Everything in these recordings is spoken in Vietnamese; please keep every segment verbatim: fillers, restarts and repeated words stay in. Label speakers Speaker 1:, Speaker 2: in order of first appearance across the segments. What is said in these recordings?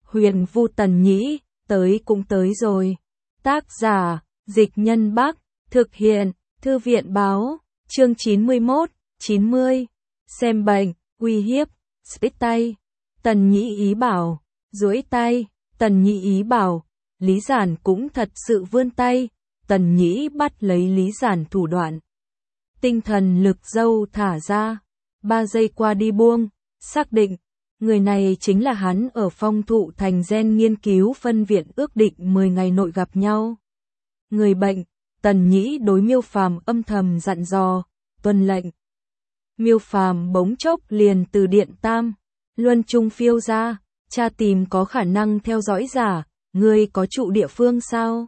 Speaker 1: Huyền Vu Tần Nhĩ, tới cũng tới rồi. Tác giả, Dịch Nhân Bắc, thực hiện, Thư viện Báo, chương chín mươi mốt, chín mươi. Xem bệnh, uy hiếp, spit tay. Tần Nhĩ ý bảo, duỗi tay, Tần Nhĩ ý bảo, Lý Giản cũng thật sự vươn tay, Tần Nhĩ bắt lấy Lý Giản thủ đoạn. Tinh thần lực dâu thả ra, ba giây qua đi buông, xác định, người này chính là hắn ở Phong Thụ Thành Gen nghiên cứu phân viện ước định mười ngày nội gặp nhau. Người bệnh, Tần Nhĩ đối Miêu Phàm âm thầm dặn dò, tuân lệnh. Miêu Phàm bỗng chốc liền từ điện tam, luân trung phiêu ra, cha tìm có khả năng theo dõi giả, ngươi có trụ địa phương sao?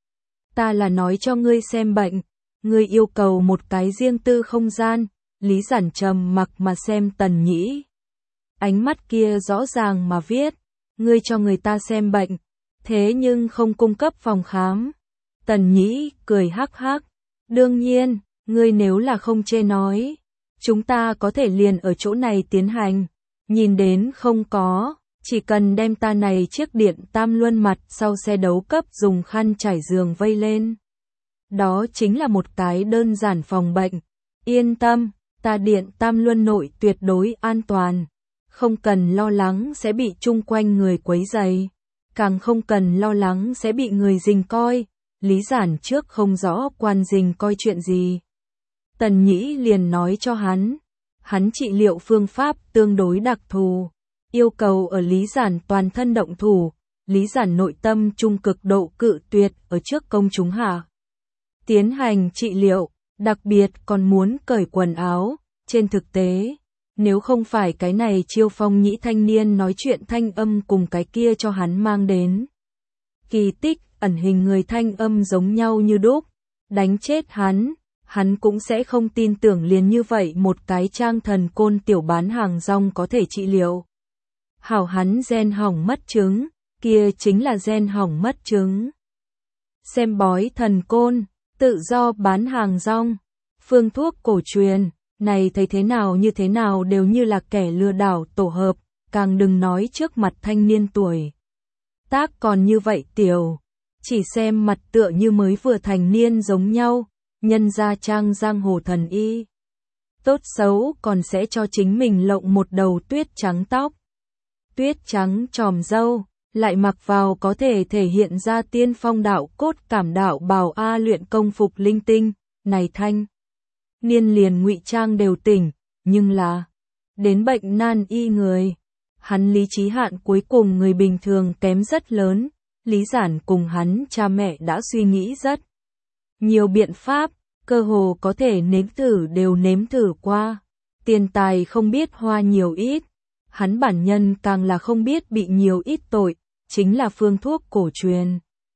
Speaker 1: Ta là nói cho ngươi xem bệnh, ngươi yêu cầu một cái riêng tư không gian, Lý Giản trầm mặc mà xem Tần Nhĩ. Ánh mắt kia rõ ràng mà viết, ngươi cho người ta xem bệnh, thế nhưng không cung cấp phòng khám. Tần Nhĩ cười hắc hắc, đương nhiên, ngươi nếu là không chê nói, chúng ta có thể liền ở chỗ này tiến hành, nhìn đến không có, chỉ cần đem ta này chiếc điện tam luân mặt sau xe đấu cấp dùng khăn trải giường vây lên. Đó chính là một cái đơn giản phòng bệnh, yên tâm, ta điện tam luân nội tuyệt đối an toàn, không cần lo lắng sẽ bị chung quanh người quấy rầy, càng không cần lo lắng sẽ bị người rình coi. Lý Giản trước không rõ quan rình coi chuyện gì. Tần Nhĩ liền nói cho hắn, hắn trị liệu phương pháp tương đối đặc thù, yêu cầu ở Lý Giản toàn thân động thủ, Lý Giản nội tâm trung cực độ cự tuyệt ở trước công chúng hạ. Tiến hành trị liệu, đặc biệt còn muốn cởi quần áo, trên thực tế, nếu không phải cái này Chiêu Phong Nhĩ thanh niên nói chuyện thanh âm cùng cái kia cho hắn mang đến kỳ tích, ẩn hình người thanh âm giống nhau như đúc, đánh chết hắn, hắn cũng sẽ không tin tưởng liền như vậy một cái trang thần côn tiểu bán hàng rong có thể trị liệu. Hảo hắn gen hỏng mất trứng, kia chính là gen hỏng mất trứng. Xem bói thần côn, tự do bán hàng rong, phương thuốc cổ truyền, này thấy thế nào như thế nào đều như là kẻ lừa đảo tổ hợp, càng đừng nói trước mặt thanh niên tuổi tác còn như vậy tiểu, chỉ xem mặt tựa như mới vừa thành niên giống nhau, nhân ra trang giang hồ thần y. Tốt xấu còn sẽ cho chính mình lộng một đầu tuyết trắng tóc, tuyết trắng tròm râu, lại mặc vào có thể thể hiện ra tiên phong đạo cốt cảm đạo bào a luyện công phục linh tinh, này thanh niên liền ngụy trang đều tỉnh, nhưng là đến bệnh nan y người, hắn lý trí hạn cuối cùng người bình thường kém rất lớn. Lý Giản cùng hắn cha mẹ đã suy nghĩ rất nhiều biện pháp, cơ hồ có thể nếm thử đều nếm thử qua, tiền tài không biết hoa nhiều ít, hắn bản nhân càng là không biết bị nhiều ít tội, chính là phương thuốc cổ truyền.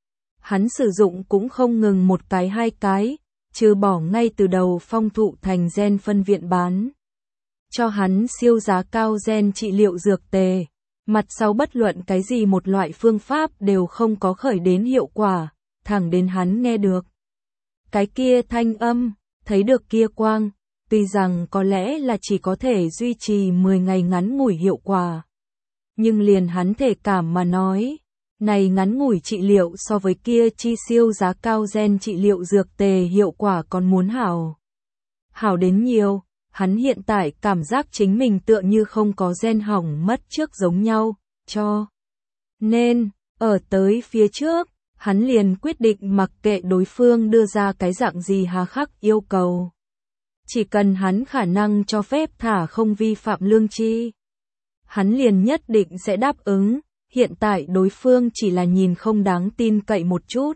Speaker 1: Hắn sử dụng cũng không ngừng một cái hai cái, trừ bỏ ngay từ đầu Phong Thụ Thành Gen phân viện bán cho hắn siêu giá cao gen trị liệu dược tề, mặt sau bất luận cái gì một loại phương pháp đều không có khởi đến hiệu quả, thẳng đến hắn nghe được cái kia thanh âm, thấy được kia quang, tuy rằng có lẽ là chỉ có thể duy trì mười ngày ngắn ngủi hiệu quả, nhưng liền hắn thể cảm mà nói, này ngắn ngủi trị liệu so với kia chi siêu giá cao gen trị liệu dược tề hiệu quả còn muốn hảo. Hảo đến nhiều, hắn hiện tại cảm giác chính mình tựa như không có gen hỏng mất trước giống nhau, cho nên, ở tới phía trước, hắn liền quyết định mặc kệ đối phương đưa ra cái dạng gì hà khắc yêu cầu. Chỉ cần hắn khả năng cho phép thả không vi phạm lương tri, hắn liền nhất định sẽ đáp ứng, hiện tại đối phương chỉ là nhìn không đáng tin cậy một chút.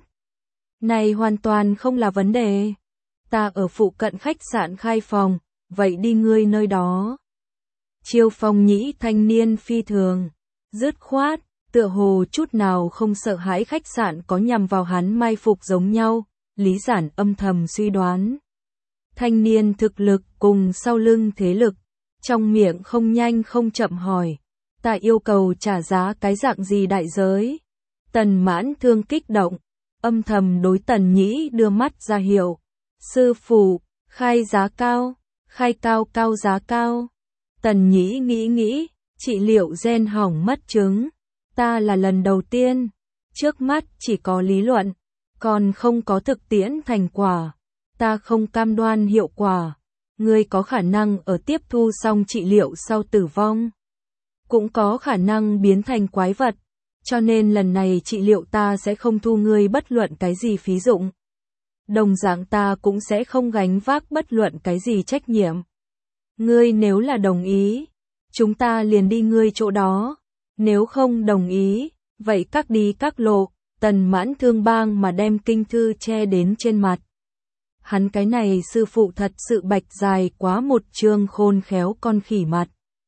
Speaker 1: Này hoàn toàn không là vấn đề. Ta ở phụ cận khách sạn khai phòng, vậy đi ngươi nơi đó. Chiêu Phong Nhĩ thanh niên phi thường, dứt khoát, tựa hồ chút nào không sợ hãi khách sạn có nhằm vào hắn mai phục giống nhau, Lý Giản âm thầm suy đoán. Thanh niên thực lực cùng sau lưng thế lực, trong miệng không nhanh không chậm hỏi, ta yêu cầu trả giá cái dạng gì đại giới? Tần Mãn Thương kích động, âm thầm đối Tần Nhĩ đưa mắt ra hiệu, sư phụ, khai giá cao, khai cao cao giá cao. Tần Nhĩ nghĩ nghĩ, trị liệu gen hỏng mất trứng, ta là lần đầu tiên. Trước mắt chỉ có lý luận, còn không có thực tiễn thành quả. Ta không cam đoan hiệu quả. Ngươi có khả năng ở tiếp thu xong trị liệu sau tử vong. Cũng có khả năng biến thành quái vật. Cho nên lần này trị liệu ta sẽ không thu ngươi bất luận cái gì phí dụng. Đồng dạng ta cũng sẽ không gánh vác bất luận cái gì trách nhiệm. Ngươi nếu là đồng ý, chúng ta liền đi ngươi chỗ đó. Nếu không đồng ý, vậy các đi các lộ. Tần Mãn Thương bang mà đem kinh thư che đến trên mặt. Hắn cái này sư phụ thật sự bạch dài quá một trương khôn khéo con khỉ mặt.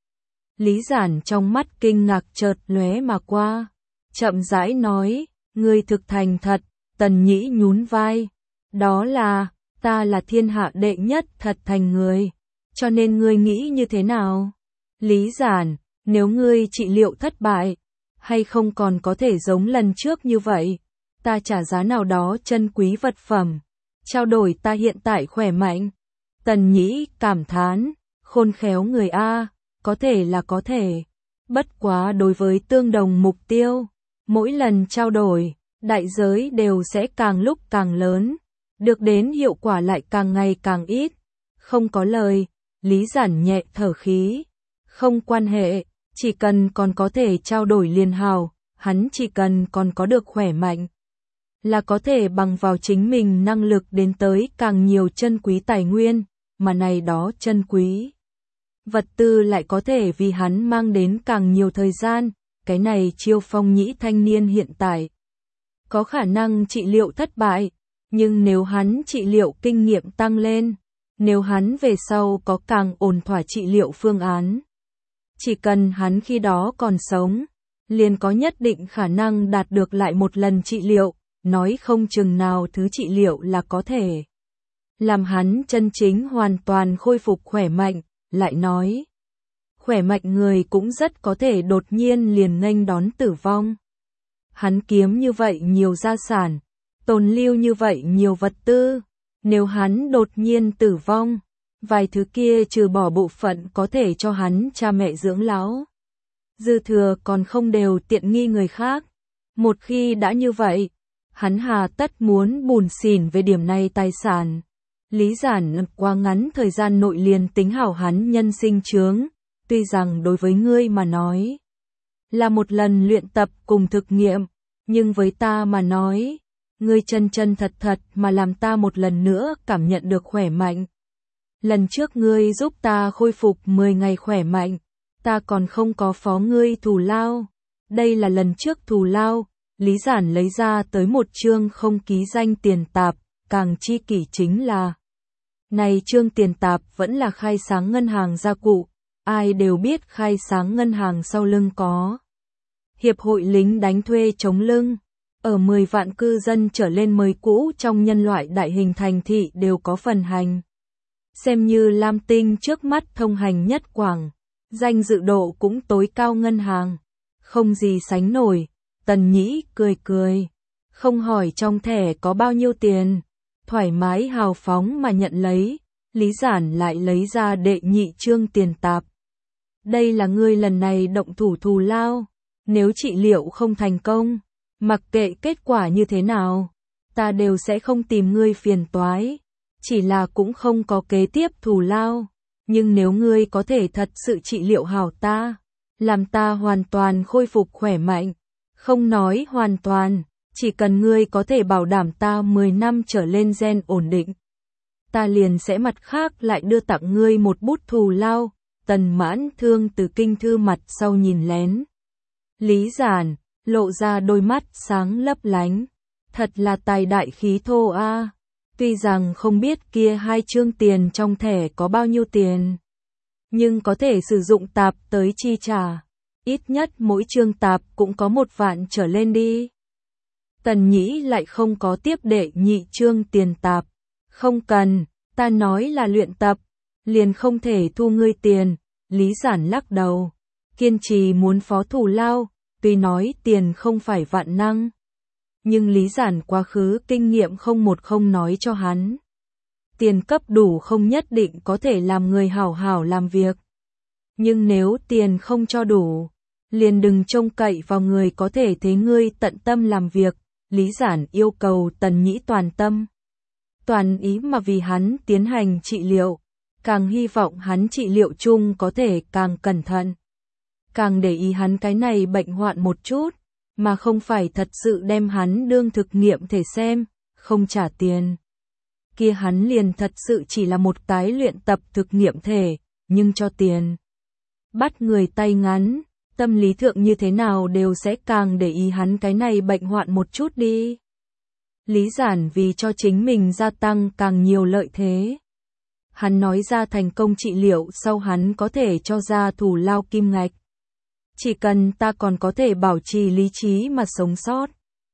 Speaker 1: Lý Giản trong mắt kinh ngạc chợt lóe mà qua. Chậm rãi nói, ngươi thực thành thật. Tần Nhĩ nhún vai. Đó là, ta là thiên hạ đệ nhất thật thành người. Cho nên ngươi nghĩ như thế nào? Lý Giản, nếu ngươi trị liệu thất bại, hay không còn có thể giống lần trước như vậy, ta trả giá nào đó chân quý vật phẩm, trao đổi ta hiện tại khỏe mạnh. Tần Nhĩ cảm thán, khôn khéo người A, có thể là có thể. Bất quá đối với tương đồng mục tiêu, mỗi lần trao đổi, đại giới đều sẽ càng lúc càng lớn, được đến hiệu quả lại càng ngày càng ít. Không có lời, Lý Giản nhẹ thở khí. Không quan hệ, chỉ cần còn có thể trao đổi liền hào, hắn chỉ cần còn có được khỏe mạnh, là có thể bằng vào chính mình năng lực đến tới càng nhiều chân quý tài nguyên, mà này đó chân quý. Vật tư lại có thể vì hắn mang đến càng nhiều thời gian, cái này Chiêu Phong Nhĩ thanh niên hiện tại. Có khả năng trị liệu thất bại, nhưng nếu hắn trị liệu kinh nghiệm tăng lên, nếu hắn về sau có càng ổn thỏa trị liệu phương án, chỉ cần hắn khi đó còn sống, liền có nhất định khả năng đạt được lại một lần trị liệu, nói không chừng nào thứ trị liệu là có thể làm hắn chân chính hoàn toàn khôi phục khỏe mạnh. Lại nói, khỏe mạnh người cũng rất có thể đột nhiên liền nghênh đón tử vong. Hắn kiếm như vậy nhiều gia sản, tồn lưu như vậy nhiều vật tư, nếu hắn đột nhiên tử vong, vài thứ kia trừ bỏ bộ phận có thể cho hắn cha mẹ dưỡng lão, dư thừa còn không đều tiện nghi người khác. Một khi đã như vậy, hắn hà tất muốn bùn xỉn về điểm này tài sản. Lý Giản qua ngắn thời gian nội liền tính hảo hắn nhân sinh chướng, tuy rằng đối với ngươi mà nói là một lần luyện tập cùng thực nghiệm, nhưng với ta mà nói, ngươi chân chân thật thật mà làm ta một lần nữa cảm nhận được khỏe mạnh. Lần trước ngươi giúp ta khôi phục mười ngày khỏe mạnh, ta còn không có phó ngươi thù lao. Đây là lần trước thù lao. Lý Giản lấy ra tới một chương không ký danh tiền tạp, càng chi kỷ chính là này chương tiền tạp vẫn là khai sáng ngân hàng gia cụ, ai đều biết khai sáng ngân hàng sau lưng có hiệp hội lính đánh thuê chống lưng, ở mười vạn cư dân trở lên mới cũ trong nhân loại đại hình thành thị đều có phần hành. Xem như Lam Tinh trước mắt thông hành nhất quảng, danh dự độ cũng tối cao ngân hàng, không gì sánh nổi. Tần Nhĩ cười cười, không hỏi trong thẻ có bao nhiêu tiền, thoải mái hào phóng mà nhận lấy. Lý Giản lại lấy ra đệ nhị chương tiền tạp. Đây là ngươi lần này động thủ thù lao, nếu trị liệu không thành công, mặc kệ kết quả như thế nào, ta đều sẽ không tìm ngươi phiền toái, chỉ là cũng không có kế tiếp thù lao, nhưng nếu ngươi có thể thật sự trị liệu hảo ta, làm ta hoàn toàn khôi phục khỏe mạnh, không nói hoàn toàn, chỉ cần ngươi có thể bảo đảm ta mười năm trở lên gen ổn định, ta liền sẽ mặt khác lại đưa tặng ngươi một bút thù lao. Tần Mãn Thương từ kinh thư mặt sau nhìn lén. Lý Giản, lộ ra đôi mắt sáng lấp lánh. Thật là tài đại khí thô a. Tuy rằng không biết kia hai chương tiền trong thẻ có bao nhiêu tiền, nhưng có thể sử dụng tạp tới chi trả. Ít nhất mỗi chương tạp cũng có một vạn trở lên đi. Tần Nhĩ lại không có tiếp đệ nhị chương tiền tạp. Không cần, ta nói là luyện tập, liền không thể thu ngươi tiền. Lý Giản lắc đầu, kiên trì muốn phó thù lao, tuy nói tiền không phải vạn năng, nhưng Lý Giản quá khứ kinh nghiệm không một không nói cho hắn. Tiền cấp đủ không nhất định có thể làm người hảo hảo làm việc. Nhưng nếu tiền không cho đủ, liền đừng trông cậy vào người có thể thế ngươi tận tâm làm việc. Lý Giản yêu cầu Tần Nhĩ toàn tâm, toàn ý mà vì hắn tiến hành trị liệu, càng hy vọng hắn trị liệu chung có thể càng cẩn thận, càng để ý hắn cái này bệnh hoạn một chút, mà không phải thật sự đem hắn đương thực nghiệm thể xem, không trả tiền. Kia hắn liền thật sự chỉ là một tái luyện tập thực nghiệm thể, nhưng cho tiền. Bắt người tay ngắn, tâm lý thượng như thế nào đều sẽ càng để ý hắn cái này bệnh hoạn một chút đi. Lý Giản vì cho chính mình gia tăng càng nhiều lợi thế. Hắn nói ra thành công trị liệu sau hắn có thể cho ra thù lao kim ngạch. Chỉ cần ta còn có thể bảo trì lý trí mà sống sót,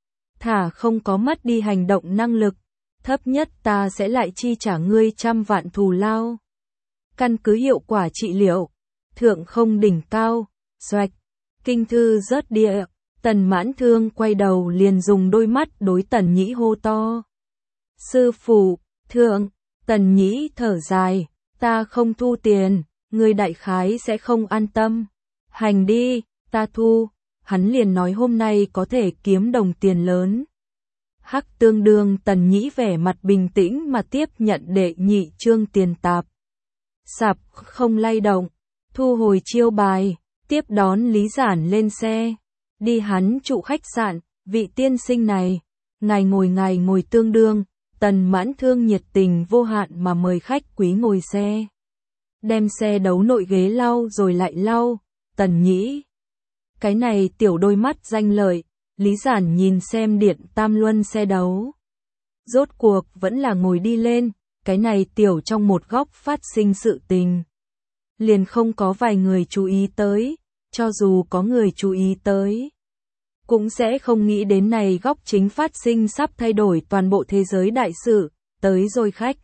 Speaker 1: thả không có mất đi hành động năng lực, thấp nhất ta sẽ lại chi trả ngươi trăm vạn thù lao. Căn cứ hiệu quả trị liệu, thượng không đỉnh cao, xoạch, kinh thư rớt địa, Tần Mãn Thương quay đầu liền dùng đôi mắt đối Tần Nhĩ hô to. Sư phụ, thượng, Tần Nhĩ thở dài, ta không thu tiền, ngươi đại khái sẽ không an tâm. Hành đi, ta thu, hắn liền nói hôm nay có thể kiếm đồng tiền lớn. Hắc tương đương Tần Nhĩ vẻ mặt bình tĩnh mà tiếp nhận đệ nhị chương tiền tạp. Sạp không lay động, thu hồi chiêu bài, tiếp đón Lý Giản lên xe, đi hắn trụ khách sạn, vị tiên sinh này, ngài ngồi ngài ngồi tương đương, Tần Mãn Thương nhiệt tình vô hạn mà mời khách quý ngồi xe. Đem xe đấu nội ghế lau rồi lại lau, Tần Nhĩ. Cái này tiểu đôi mắt danh lợi, Lý Giản nhìn xem điện tam luân xe đấu. Rốt cuộc vẫn là ngồi đi lên, cái này tiểu trong một góc phát sinh sự tình. Liền không có vài người chú ý tới, cho dù có người chú ý tới, cũng sẽ không nghĩ đến này góc chính phát sinh sắp thay đổi toàn bộ thế giới đại sự, tới rồi khách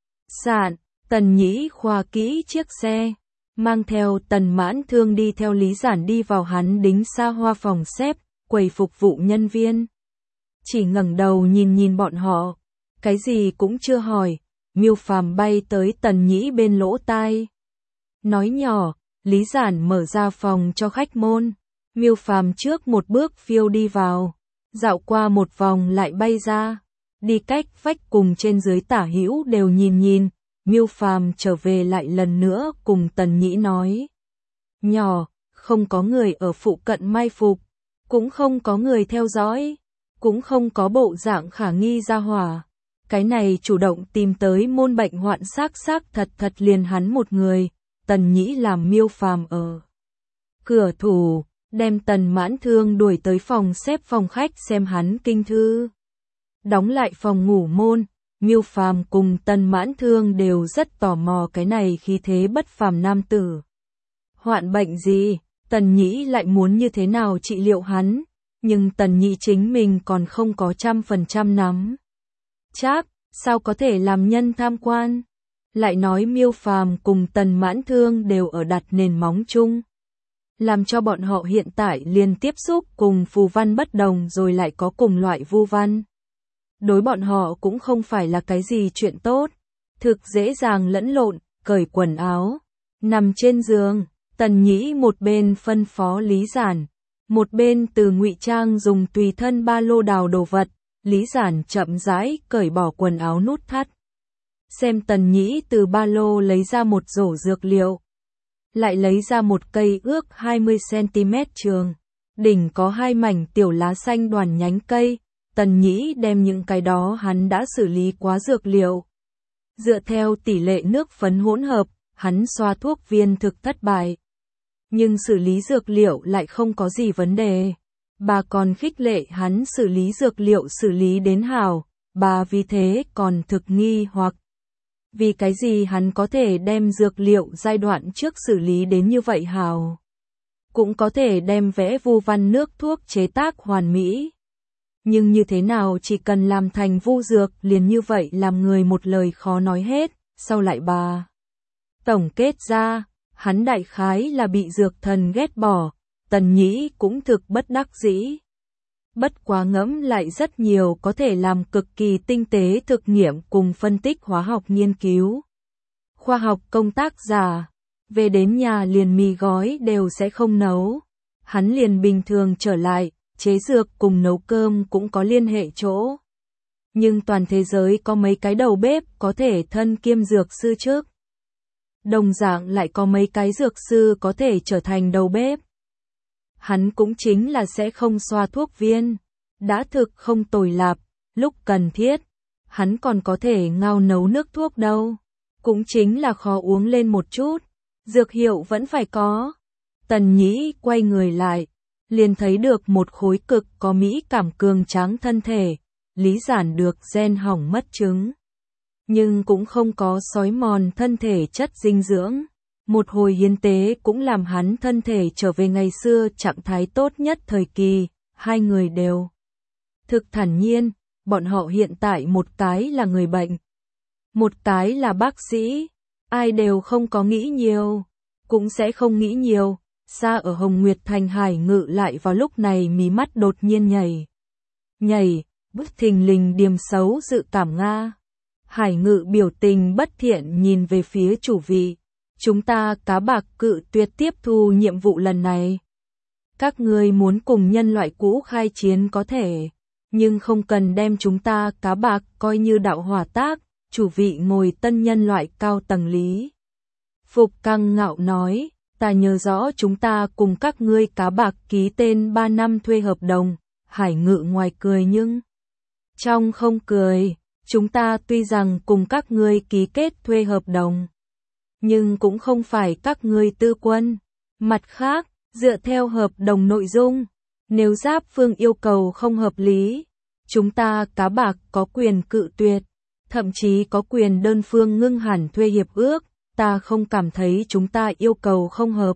Speaker 1: sạn, Tần Nhĩ khoa kỹ chiếc xe, mang theo Tần Mãn Thương đi theo Lý Giản đi vào hắn đính xa hoa phòng xếp, quầy phục vụ nhân viên. Chỉ ngẩng đầu nhìn nhìn bọn họ, cái gì cũng chưa hỏi, Miêu Phàm bay tới Tần Nhĩ bên lỗ tai. Nói nhỏ, Lý Giản mở ra phòng cho khách môn, Miêu Phàm trước một bước phiêu đi vào, dạo qua một vòng lại bay ra, đi cách vách cùng trên dưới tả hữu đều nhìn nhìn, Miêu Phàm trở về lại lần nữa cùng Tần Nhĩ nói. Nhỏ, không có người ở phụ cận mai phục, cũng không có người theo dõi, cũng không có bộ dạng khả nghi ra hỏa. Cái này chủ động tìm tới môn bệnh hoạn xác xác thật thật liền hắn một người, Tần Nhĩ làm Miêu Phàm ở cửa thủ, đem Tần Mãn Thương đuổi tới phòng xếp phòng khách xem hắn kinh thư. Đóng lại phòng ngủ môn, Miêu Phàm cùng Tần Mãn Thương đều rất tò mò cái này khí thế bất phàm nam tử. Hoạn bệnh gì, Tần Nhĩ lại muốn như thế nào trị liệu hắn, nhưng Tần Nhĩ chính mình còn không có trăm phần trăm nắm chắc, sao có thể làm nhân tham quan. Lại nói Miêu Phàm cùng Tần Mãn Thương đều ở đặt nền móng chung, làm cho bọn họ hiện tại liền tiếp xúc cùng phù văn bất đồng rồi lại có cùng loại vu văn. Đối bọn họ cũng không phải là cái gì chuyện tốt, thực dễ dàng lẫn lộn, cởi quần áo, nằm trên giường, Tần Nhĩ một bên phân phó Lý Giản, một bên từ ngụy trang dùng tùy thân ba lô đào đồ vật, Lý Giản chậm rãi cởi bỏ quần áo nút thắt. Xem Tần Nhĩ từ ba lô lấy ra một rổ dược liệu, lại lấy ra một cây ước hai mươi xăng-ti-mét trường, đỉnh có hai mảnh tiểu lá xanh đoàn nhánh cây. Tần Nhĩ đem những cái đó hắn đã xử lý quá dược liệu. Dựa theo tỷ lệ nước phấn hỗn hợp, hắn xoa thuốc viên thực thất bại. Nhưng xử lý dược liệu lại không có gì vấn đề. Bà còn khích lệ hắn xử lý dược liệu xử lý đến hảo, bà vì thế còn thực nghi hoặc. Vì cái gì hắn có thể đem dược liệu giai đoạn trước xử lý đến như vậy hảo? Cũng có thể đem vẽ vu văn nước thuốc chế tác hoàn mỹ. Nhưng như thế nào chỉ cần làm thành vu dược liền như vậy làm người một lời khó nói hết, sau lại bà. Tổng kết ra, hắn đại khái là bị dược thần ghét bỏ, Tần Nhĩ cũng thực bất đắc dĩ. Bất quá ngẫm lại rất nhiều có thể làm cực kỳ tinh tế thực nghiệm cùng phân tích hóa học nghiên cứu. Khoa học công tác giả, về đến nhà liền mì gói đều sẽ không nấu. hắn liền bình thường trở lại, chế dược cùng nấu cơm cũng có liên hệ chỗ. Nhưng toàn thế giới có mấy cái đầu bếp có thể thân kiêm dược sư trước. Đồng dạng lại có mấy cái dược sư có thể trở thành đầu bếp. Hắn cũng chính là sẽ không xoa thuốc viên, đã thực không tồi lạp, lúc cần thiết, hắn còn có thể ngao nấu nước thuốc đâu. Cũng chính là khó uống lên một chút, dược hiệu vẫn phải có. Tần Nhĩ quay người lại, liền thấy được một khối cực có mỹ cảm cường tráng thân thể, lý giản được gen hỏng mất trứng. Nhưng cũng không có xói mòn thân thể chất dinh dưỡng. Một hồi hiến tế cũng làm hắn thân thể trở về ngày xưa trạng thái tốt nhất thời kỳ, hai người đều thực thản nhiên, bọn họ hiện tại một cái là người bệnh, một cái là bác sĩ, ai đều không có nghĩ nhiều, cũng sẽ không nghĩ nhiều. Xa ở Hồng Nguyệt Thành Hải Ngự lại vào lúc này mí mắt đột nhiên nhảy. Nhảy, bất thình lình điềm xấu dự cảm Nga. Hải Ngự biểu tình bất thiện nhìn về phía chủ vị. Chúng ta cá bạc cự tuyệt tiếp thu nhiệm vụ lần này. Các ngươi muốn cùng nhân loại cũ khai chiến có thể, nhưng không cần đem chúng ta cá bạc coi như đạo hỏa tác. Chủ vị ngồi tân nhân loại cao tầng Lý Phục căng ngạo nói, ta nhớ rõ chúng ta cùng các ngươi cá bạc ký tên ba năm thuê hợp đồng. Hải Ngự ngoài cười nhưng trong không cười, chúng ta tuy rằng cùng các ngươi ký kết thuê hợp đồng, nhưng cũng không phải các ngươi tư quân. Mặt khác, dựa theo hợp đồng nội dung, nếu giáp phương yêu cầu không hợp lý, chúng ta cá bạc có quyền cự tuyệt, thậm chí có quyền đơn phương ngưng hẳn thuê hiệp ước. Ta không cảm thấy chúng ta yêu cầu không hợp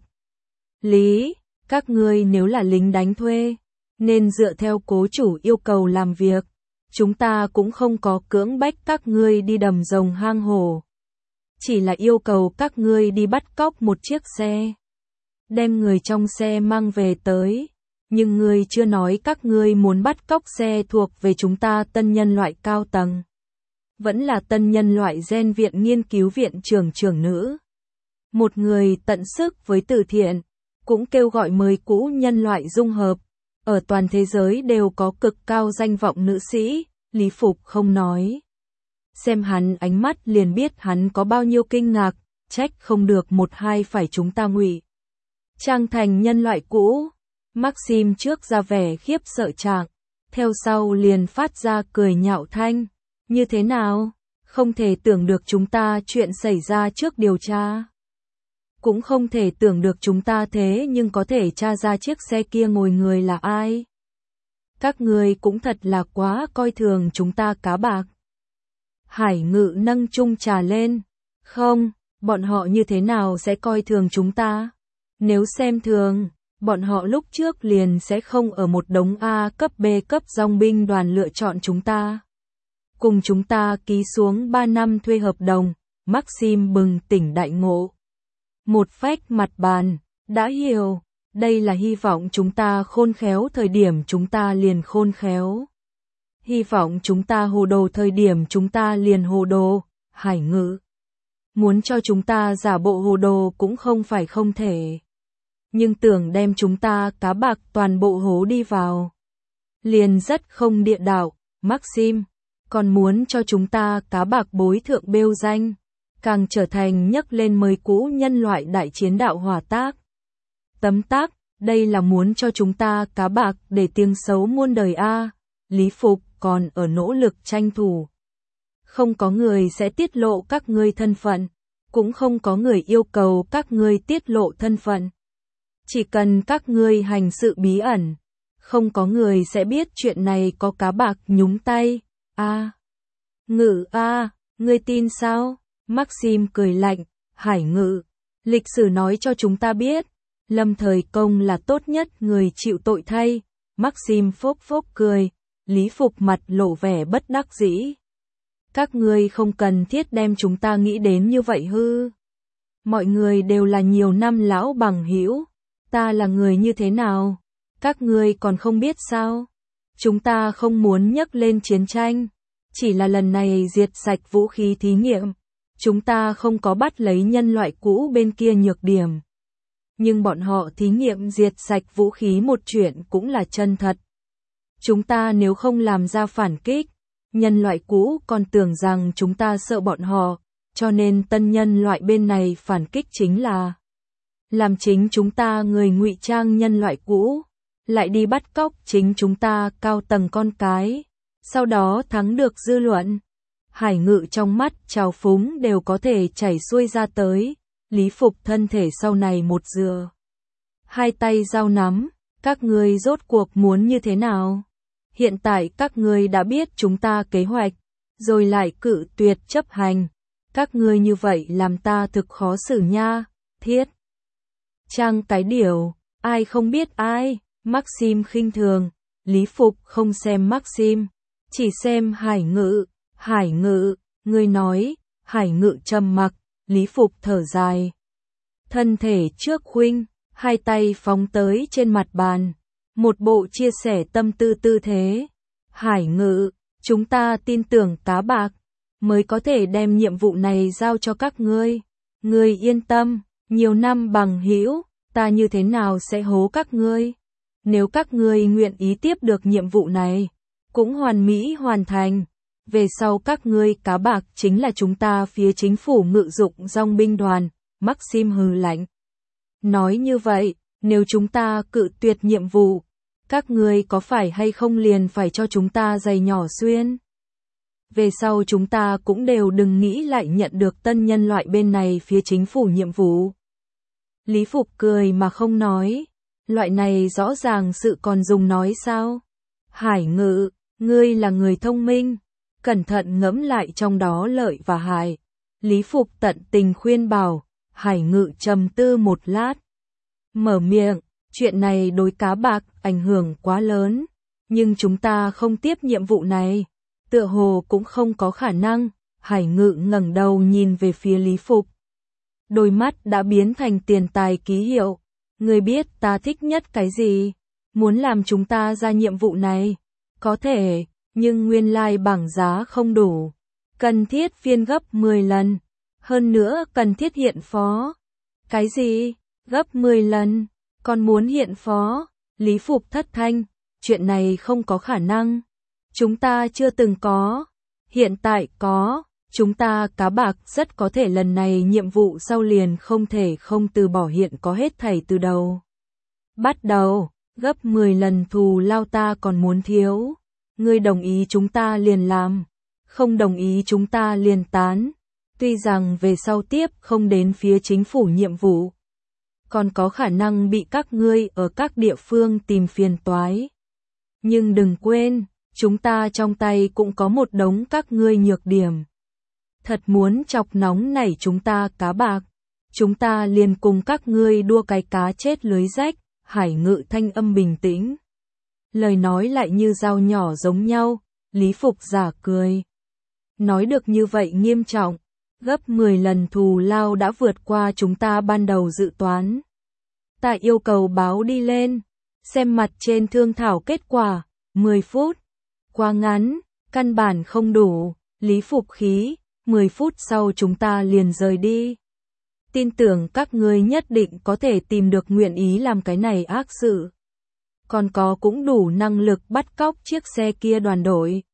Speaker 1: lý. Các ngươi nếu là lính đánh thuê, nên dựa theo cố chủ yêu cầu làm việc. Chúng ta cũng không có cưỡng bách các ngươi đi đầm rồng hang hổ. Chỉ là yêu cầu các ngươi đi bắt cóc một chiếc xe, đem người trong xe mang về tới. Nhưng ngươi chưa nói các ngươi muốn bắt cóc xe thuộc về chúng ta tân nhân loại cao tầng. Vẫn là tân nhân loại gen viện nghiên cứu viện trưởng trưởng nữ. Một người tận sức với từ thiện, cũng kêu gọi mời cũ nhân loại dung hợp. Ở toàn thế giới đều có cực cao danh vọng nữ sĩ, Lý Phục không nói. Xem hắn ánh mắt liền biết hắn có bao nhiêu kinh ngạc, trách không được một hai phải chúng ta ngụy trang thành nhân loại cũ. Maxim trước ra vẻ khiếp sợ trạng, theo sau liền phát ra cười nhạo thanh. Như thế nào? Không thể tưởng được chúng ta chuyện xảy ra trước điều tra. Cũng không thể tưởng được chúng ta thế nhưng có thể tra ra chiếc xe kia ngồi người là ai. Các ngươi cũng thật là quá coi thường chúng ta cá bạc. Hải Ngự nâng chung trà lên. Không, bọn họ như thế nào sẽ coi thường chúng ta? Nếu xem thường, bọn họ lúc trước liền sẽ không ở một đống A cấp B cấp dòng binh đoàn lựa chọn chúng ta. Cùng chúng ta ký xuống ba năm thuê hợp đồng. Maxim bừng tỉnh đại ngộ. Một phách mặt bàn, đã hiểu, đây là hy vọng chúng ta khôn khéo thời điểm chúng ta liền khôn khéo. Hy vọng chúng ta hồ đồ thời điểm chúng ta liền hồ đồ. Hải Ngự muốn cho chúng ta giả bộ hồ đồ cũng không phải không thể. Nhưng tưởng đem chúng ta cá bạc toàn bộ hố đi vào, liền rất không địa đạo. Maxim còn muốn cho chúng ta cá bạc bối thượng bêu danh, càng trở thành nhấc lên mời cũ nhân loại đại chiến đạo hỏa tác. Tấm tắc, đây là muốn cho chúng ta cá bạc để tiếng xấu muôn đời a. Lý Phục còn ở nỗ lực tranh thủ. Không có người sẽ tiết lộ các ngươi thân phận, cũng không có người yêu cầu các ngươi tiết lộ thân phận. Chỉ cần các ngươi hành sự bí ẩn, không có người sẽ biết chuyện này có cá bạc nhúng tay. A. À. Ngự a, à, ngươi tin sao? Maxim cười lạnh. Hải Ngự, lịch sử nói cho chúng ta biết, Lâm Thời Công là tốt nhất người chịu tội thay. Maxim phốc phốc cười. Lý Phục mặt lộ vẻ bất đắc dĩ. Các ngươi không cần thiết đem chúng ta nghĩ đến như vậy hư. Mọi người đều là nhiều năm lão bằng hữu. Ta là người như thế nào? Các ngươi còn không biết sao? Chúng ta không muốn nhắc lên chiến tranh. Chỉ là lần này diệt sạch vũ khí thí nghiệm. Chúng ta không có bắt lấy nhân loại cũ bên kia nhược điểm. nhưng bọn họ thí nghiệm diệt sạch vũ khí một chuyện cũng là chân thật. Chúng ta nếu không làm ra phản kích, nhân loại cũ còn tưởng rằng chúng ta sợ bọn họ, cho nên tân nhân loại bên này phản kích chính là làm chính chúng ta người ngụy trang nhân loại cũ, lại đi bắt cóc chính chúng ta cao tầng con cái, sau đó thắng được dư luận. Hải Ngự trong mắt trào phúng đều có thể chảy xuôi ra tới, Lý Phục thân thể sau này một dựa. Hai tay giao nắm, các ngươi rốt cuộc muốn như thế nào? Hiện tại các ngươi đã biết chúng ta kế hoạch, rồi lại cự tuyệt chấp hành. Các ngươi như vậy làm ta thực khó xử nha, thiết. Trang cái điều, ai không biết ai, Maxim khinh thường, Lý Phục không xem Maxim, chỉ xem Hải Ngự. Hải Ngự, ngươi nói, Hải Ngự trầm mặc, Lý Phục thở dài. Thân thể trước khuynh, hai tay phóng tới trên mặt bàn, một bộ chia sẻ tâm tư tư thế. Hải Ngự, chúng ta tin tưởng Cá Bạc, mới có thể đem nhiệm vụ này giao cho các ngươi. Ngươi yên tâm, nhiều năm bằng hữu, ta như thế nào sẽ hố các ngươi. Nếu các ngươi nguyện ý tiếp được nhiệm vụ này, cũng hoàn mỹ hoàn thành. Về sau các ngươi Cá Bạc chính là chúng ta phía chính phủ ngự dụng dòng binh đoàn, Maxim hừ lạnh. Nói như vậy, nếu chúng ta cự tuyệt nhiệm vụ, các ngươi có phải hay không liền phải cho chúng ta giày nhỏ xuyên? Về sau chúng ta cũng đều đừng nghĩ lại nhận được tân nhân loại bên này phía chính phủ nhiệm vụ. Lý Phục cười mà không nói, loại này rõ ràng sự còn dùng nói sao? Hải Ngự, ngươi là người thông minh, cẩn thận ngẫm lại trong đó lợi và hại. Lý Phục tận tình khuyên bảo, Hải Ngự trầm tư một lát. Mở miệng, chuyện này đối Cá Bạc ảnh hưởng quá lớn, nhưng chúng ta không tiếp nhiệm vụ này, tựa hồ cũng không có khả năng. Hải Ngự ngẩng đầu nhìn về phía Lý Phục. Đôi mắt đã biến thành tiền tài ký hiệu. Ngươi biết ta thích nhất cái gì? Muốn làm chúng ta ra nhiệm vụ này? Có thể, nhưng nguyên lai bảng giá không đủ. Cần thiết phiên gấp mười lần. Hơn nữa cần thiết hiện phó. Cái gì? Gấp mười lần? Còn muốn hiện phó? Lý Phục thất thanh. Chuyện này không có khả năng. Chúng ta chưa từng có. Hiện tại có. Chúng ta Cá Bạc rất có thể lần này nhiệm vụ sau liền không thể không từ bỏ hiện có hết thảy từ đầu. Bắt đầu, gấp mười lần thù lao ta còn muốn thiếu. Ngươi đồng ý chúng ta liền làm. Không đồng ý chúng ta liền tán. Tuy rằng về sau tiếp không đến phía chính phủ nhiệm vụ, còn có khả năng bị các ngươi ở các địa phương tìm phiền toái. Nhưng đừng quên, chúng ta trong tay cũng có một đống các ngươi nhược điểm. Thật muốn chọc nóng nảy chúng ta Cá Bạc, chúng ta liền cùng các ngươi đua cái cá chết lưới rách. Hải Ngự thanh âm bình tĩnh, lời nói lại như dao nhỏ giống nhau. Lý Phục giả cười. Nói được như vậy nghiêm trọng, gấp mười lần thù lao đã vượt qua chúng ta ban đầu dự toán. Ta yêu cầu báo đi lên, xem mặt trên thương thảo kết quả. Mười phút, quá ngắn, căn bản không đủ. Lý Phục khí, mười phút sau chúng ta liền rời đi. Tin tưởng các ngươi nhất định có thể tìm được nguyện ý làm cái này ác sự. Còn có cũng đủ năng lực bắt cóc chiếc xe kia đoàn đội.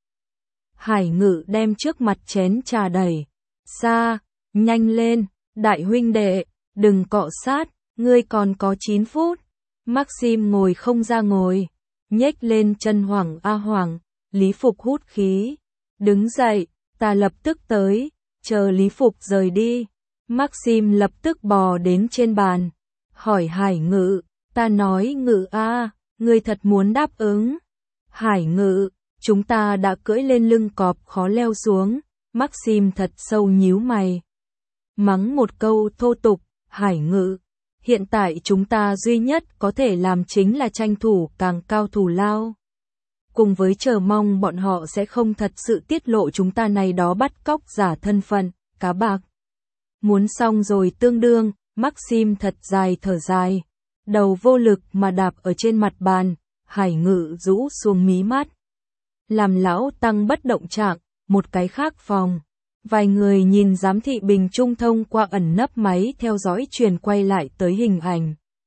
Speaker 1: Hải Ngự đem trước mặt chén trà đẩy. Xa, nhanh lên, đại huynh đệ, đừng cọ sát, ngươi còn có chín phút. Maxim ngồi không ra ngồi, nhếch lên chân hoảng a hoảng. Lý Phục hút khí, đứng dậy, ta lập tức tới. Chờ Lý Phục rời đi, Maxim lập tức bò đến trên bàn, hỏi Hải Ngự, ta nói Ngự a, ngươi thật muốn đáp ứng? Hải Ngự, chúng ta đã cưỡi lên lưng cọp khó leo xuống. Maxim thật sâu nhíu mày, mắng một câu thô tục. Hải Ngự, hiện tại chúng ta duy nhất có thể làm chính là tranh thủ càng cao thù lao. Cùng với chờ mong bọn họ sẽ không thật sự tiết lộ chúng ta này đó bắt cóc giả thân phận. Cá Bạc muốn xong rồi tương đương. Maxim thật dài thở dài, đầu vô lực mà đạp ở trên mặt bàn. Hải Ngự rũ xuống mí mắt, làm lão tăng bất động trạng. Một cái khác phòng, vài người nhìn giám thị Bình Trung thông qua ẩn nấp máy theo dõi truyền quay lại tới hình ảnh.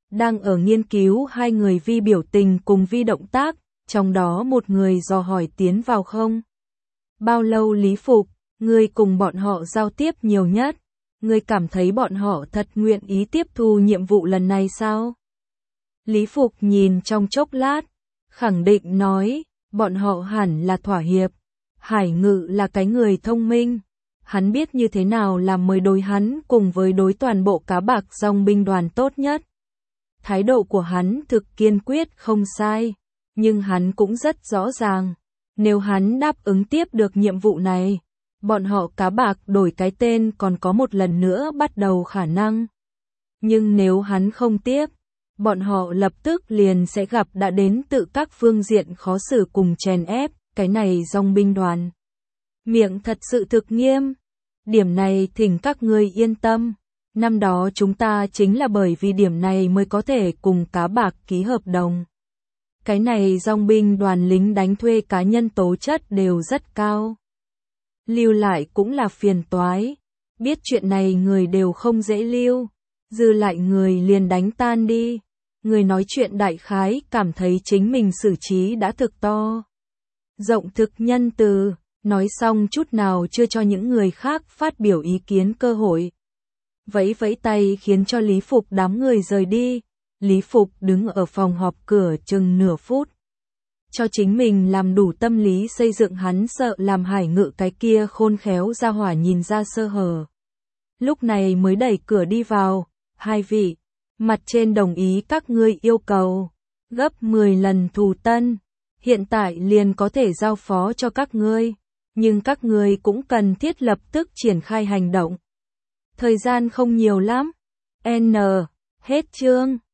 Speaker 1: đang ở nghiên cứu hai người vi biểu tình cùng vi động tác, trong đó một người dò hỏi tiến vào không. Bao lâu Lý Phục, ngươi cùng bọn họ giao tiếp nhiều nhất, ngươi cảm thấy bọn họ thật nguyện ý tiếp thu nhiệm vụ lần này sao? Lý Phục nhìn trong chốc lát, khẳng định nói, bọn họ hẳn là thỏa hiệp. Hải Ngự là cái người thông minh, hắn biết như thế nào làm mới đối hắn cùng với đối toàn bộ cá bạc dòng binh đoàn tốt nhất. Thái độ của hắn thực kiên quyết không sai, nhưng hắn cũng rất rõ ràng, nếu hắn đáp ứng tiếp được nhiệm vụ này, bọn họ cá bạc đổi cái tên còn có một lần nữa bắt đầu khả năng. Nhưng nếu hắn không tiếp, bọn họ lập tức liền sẽ gặp đã đến tự các phương diện khó xử cùng chèn ép, cái này dòng binh đoàn. Miệng thật sự thực nghiêm. Điểm này thỉnh các ngươi yên tâm. Năm đó chúng ta chính là bởi vì điểm này mới có thể cùng cá bạc ký hợp đồng. Cái này dòng binh đoàn lính đánh thuê cá nhân tố chất đều rất cao. Lưu lại cũng là phiền toái. Biết chuyện này người đều không dễ lưu. Dư lại người liền đánh tan đi. Người nói chuyện đại khái cảm thấy chính mình xử trí đã thực to. Rộng thực nhân từ, nói xong chút nào chưa cho những người khác phát biểu ý kiến cơ hội. Vẫy vẫy tay khiến cho Lý Phục đám người rời đi. Lý Phục đứng ở phòng họp cửa chừng nửa phút. Cho chính mình làm đủ tâm lý xây dựng hắn sợ làm Hải Ngự cái kia khôn khéo ra hỏa nhìn ra sơ hở. Lúc này mới đẩy cửa đi vào, hai vị, mặt trên đồng ý các ngươi yêu cầu, gấp mười lần thù tân, hiện tại liền có thể giao phó cho các ngươi, nhưng các ngươi cũng cần thiết lập tức triển khai hành động. Thời gian không nhiều lắm. N. Hết chương.